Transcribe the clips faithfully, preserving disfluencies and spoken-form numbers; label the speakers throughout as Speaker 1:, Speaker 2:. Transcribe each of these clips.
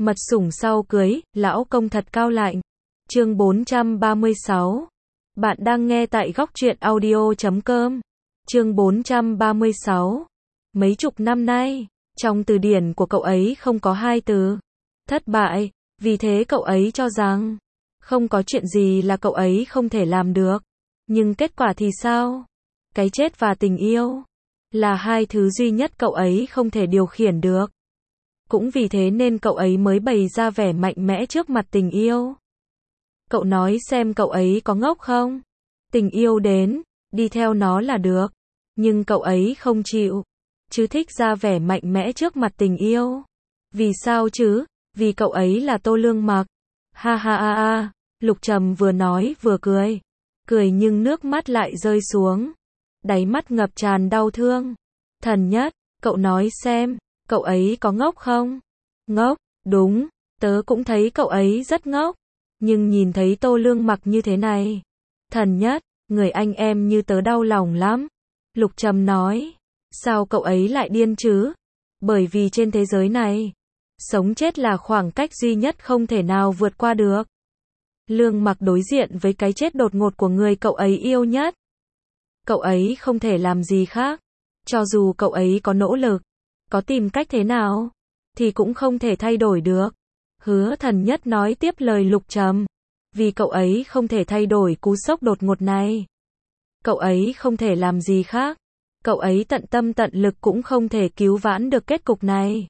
Speaker 1: Mật sủng sau cưới, lão công thật cao lạnh. Chương bốn trăm ba mươi sáu. Bạn đang nghe tại góc truyện audio chấm com. Chương bốn trăm ba mươi sáu. Mấy chục năm nay, trong từ điển của cậu ấy không có hai từ thất bại, vì thế cậu ấy cho rằng không có chuyện gì là cậu ấy không thể làm được. Nhưng kết quả thì sao? Cái chết và tình yêu là hai thứ duy nhất cậu ấy không thể điều khiển được. Cũng vì thế nên cậu ấy mới bày ra vẻ mạnh mẽ trước mặt tình yêu. Cậu nói xem cậu ấy có ngốc không? Tình yêu đến, đi theo nó là được. Nhưng cậu ấy không chịu, chứ thích ra vẻ mạnh mẽ trước mặt tình yêu. Vì sao chứ? Vì cậu ấy là Tô Lương Mặc. Ha ha ha ha, Lục Trầm vừa nói vừa cười. Cười nhưng nước mắt lại rơi xuống. Đáy mắt ngập tràn đau thương. Thần Nhất, cậu nói xem, cậu ấy có ngốc không? Ngốc, đúng, tớ cũng thấy cậu ấy rất ngốc. Nhưng nhìn thấy Tô Lương Mặc như thế này, Thần Nhất, người anh em như tớ đau lòng lắm. Lục Trầm nói, sao cậu ấy lại điên chứ? Bởi vì trên thế giới này, sống chết là khoảng cách duy nhất không thể nào vượt qua được. Lương Mặc đối diện với cái chết đột ngột của người cậu ấy yêu nhất. Cậu ấy không thể làm gì khác. Cho dù cậu ấy có nỗ lực, có tìm cách thế nào, thì cũng không thể thay đổi được. Hứa Thần Nhất nói tiếp lời Lục Trầm. Vì cậu ấy không thể thay đổi cú sốc đột ngột này. Cậu ấy không thể làm gì khác. Cậu ấy tận tâm tận lực cũng không thể cứu vãn được kết cục này.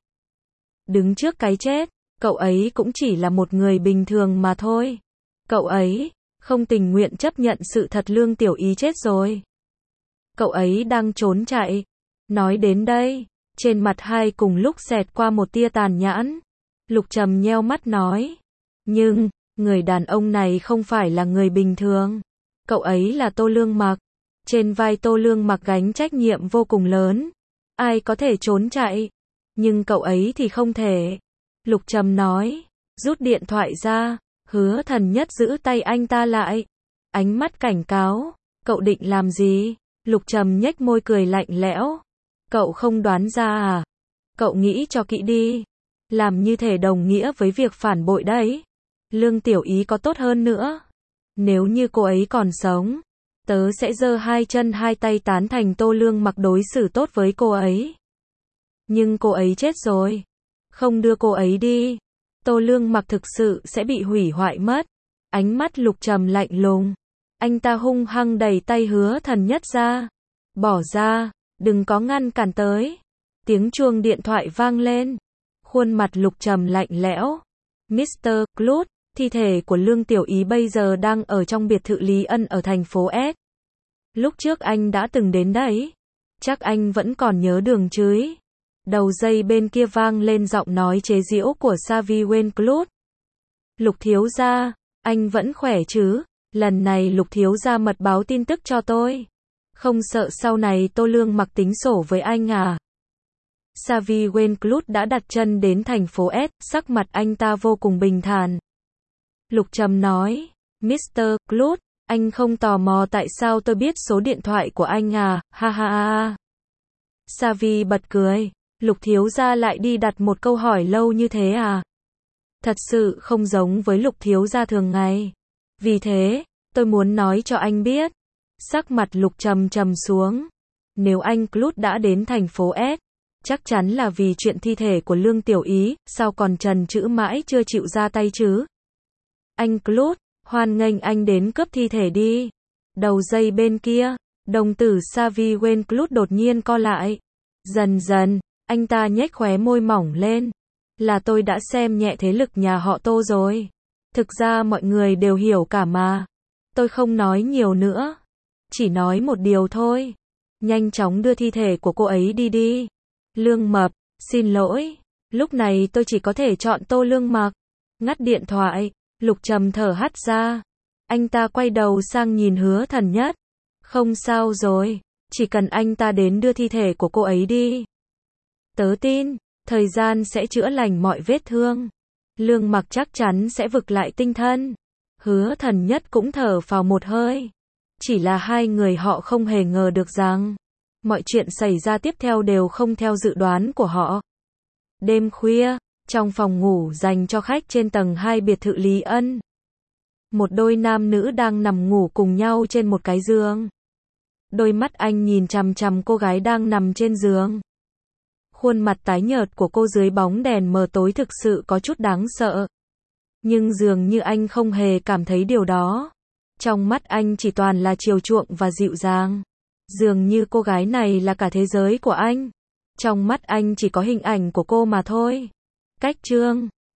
Speaker 1: Đứng trước cái chết, cậu ấy cũng chỉ là một người bình thường mà thôi. Cậu ấy không tình nguyện chấp nhận sự thật Lương Tiểu Ý chết rồi. Cậu ấy đang trốn chạy. Nói đến đây, trên mặt hai cùng lúc xẹt qua một tia tàn nhẫn. Lục Trầm nheo mắt nói. Nhưng, người đàn ông này không phải là người bình thường. Cậu ấy là Tô Lương Mặc. Trên vai Tô Lương Mặc gánh trách nhiệm vô cùng lớn. Ai có thể trốn chạy, nhưng cậu ấy thì không thể. Lục Trầm nói, rút điện thoại ra. Hứa Thần Nhất giữ tay anh ta lại. Ánh mắt cảnh cáo, cậu định làm gì? Lục Trầm nhếch môi cười lạnh lẽo. Cậu không đoán ra à? Cậu nghĩ cho kỹ đi. Làm như thể đồng nghĩa với việc phản bội đấy. Lương Tiểu Ý có tốt hơn nữa. Nếu như cô ấy còn sống, tớ sẽ giơ hai chân hai tay tán thành Tô Lương Mặc đối xử tốt với cô ấy. Nhưng cô ấy chết rồi. Không đưa cô ấy đi, Tô Lương Mặc thực sự sẽ bị hủy hoại mất. Ánh mắt Lục Trầm lạnh lùng. Anh ta hung hăng đẩy tay Hứa Thần Nhất ra. Bỏ ra, đừng có ngăn cản tới. Tiếng chuông điện thoại vang lên. Khuôn mặt Lục Trầm lạnh lẽo. mít tơ Clut, thi thể của Lương Tiểu Ý bây giờ đang ở trong biệt thự Lý Ân ở thành phố S. Lúc trước anh đã từng đến đấy. Chắc anh vẫn còn nhớ đường chứ. Đầu dây bên kia vang lên giọng nói chế giễu của Savi Wen Clut. Lục thiếu gia, anh vẫn khỏe chứ? Lần này Lục thiếu gia mật báo tin tức cho tôi. Không sợ sau này Tô Lương Mặc tính sổ với anh à? Savi Wen Clut đã đặt chân đến thành phố S, sắc mặt anh ta vô cùng bình thản. Lục Trầm nói, mít tơ Clut, anh không tò mò tại sao tôi biết số điện thoại của anh à? Ha ha ha. Savi bật cười. Lục thiếu gia lại đi đặt một câu hỏi lâu như thế à? Thật sự không giống với Lục thiếu gia thường ngày. Vì thế, tôi muốn nói cho anh biết. Sắc mặt Lục Trầm trầm xuống. Nếu anh Clut đã đến thành phố S, chắc chắn là vì chuyện thi thể của Lương Tiểu Ý, sao còn trần trữ mãi chưa chịu ra tay chứ? Anh Clut, hoan nghênh anh đến cướp thi thể đi. Đầu dây bên kia, đồng tử Savi Wen Clut đột nhiên co lại. Dần dần, anh ta nhếch khóe môi mỏng lên. Là tôi đã xem nhẹ thế lực nhà họ Tô rồi. Thực ra mọi người đều hiểu cả mà. Tôi không nói nhiều nữa. Chỉ nói một điều thôi. Nhanh chóng đưa thi thể của cô ấy đi đi. Lương Mập, xin lỗi. Lúc này tôi chỉ có thể chọn Tô Lương Mặc. Ngắt điện thoại, Lục Trầm thở hắt ra. Anh ta quay đầu sang nhìn Hứa Thần Nhất. Không sao rồi. Chỉ cần anh ta đến đưa thi thể của cô ấy đi. Tớ tin, thời gian sẽ chữa lành mọi vết thương. Lương Mặc chắc chắn sẽ vực lại tinh thần. Hứa Thần Nhất cũng thở phào một hơi. Chỉ là hai người họ không hề ngờ được rằng mọi chuyện xảy ra tiếp theo đều không theo dự đoán của họ. Đêm khuya, Trong phòng ngủ dành cho khách trên tầng hai biệt thự Lý Ân, một đôi nam nữ đang nằm ngủ cùng nhau trên một cái giường. Đôi mắt anh nhìn chằm chằm cô gái đang nằm trên giường. Khuôn mặt tái nhợt của cô dưới bóng đèn mờ tối thực sự có chút đáng sợ. Nhưng dường như anh không hề cảm thấy điều đó. Trong mắt anh chỉ toàn là chiều chuộng và dịu dàng. Dường như cô gái này là cả thế giới của anh. Trong mắt anh chỉ có hình ảnh của cô mà thôi. Cách chương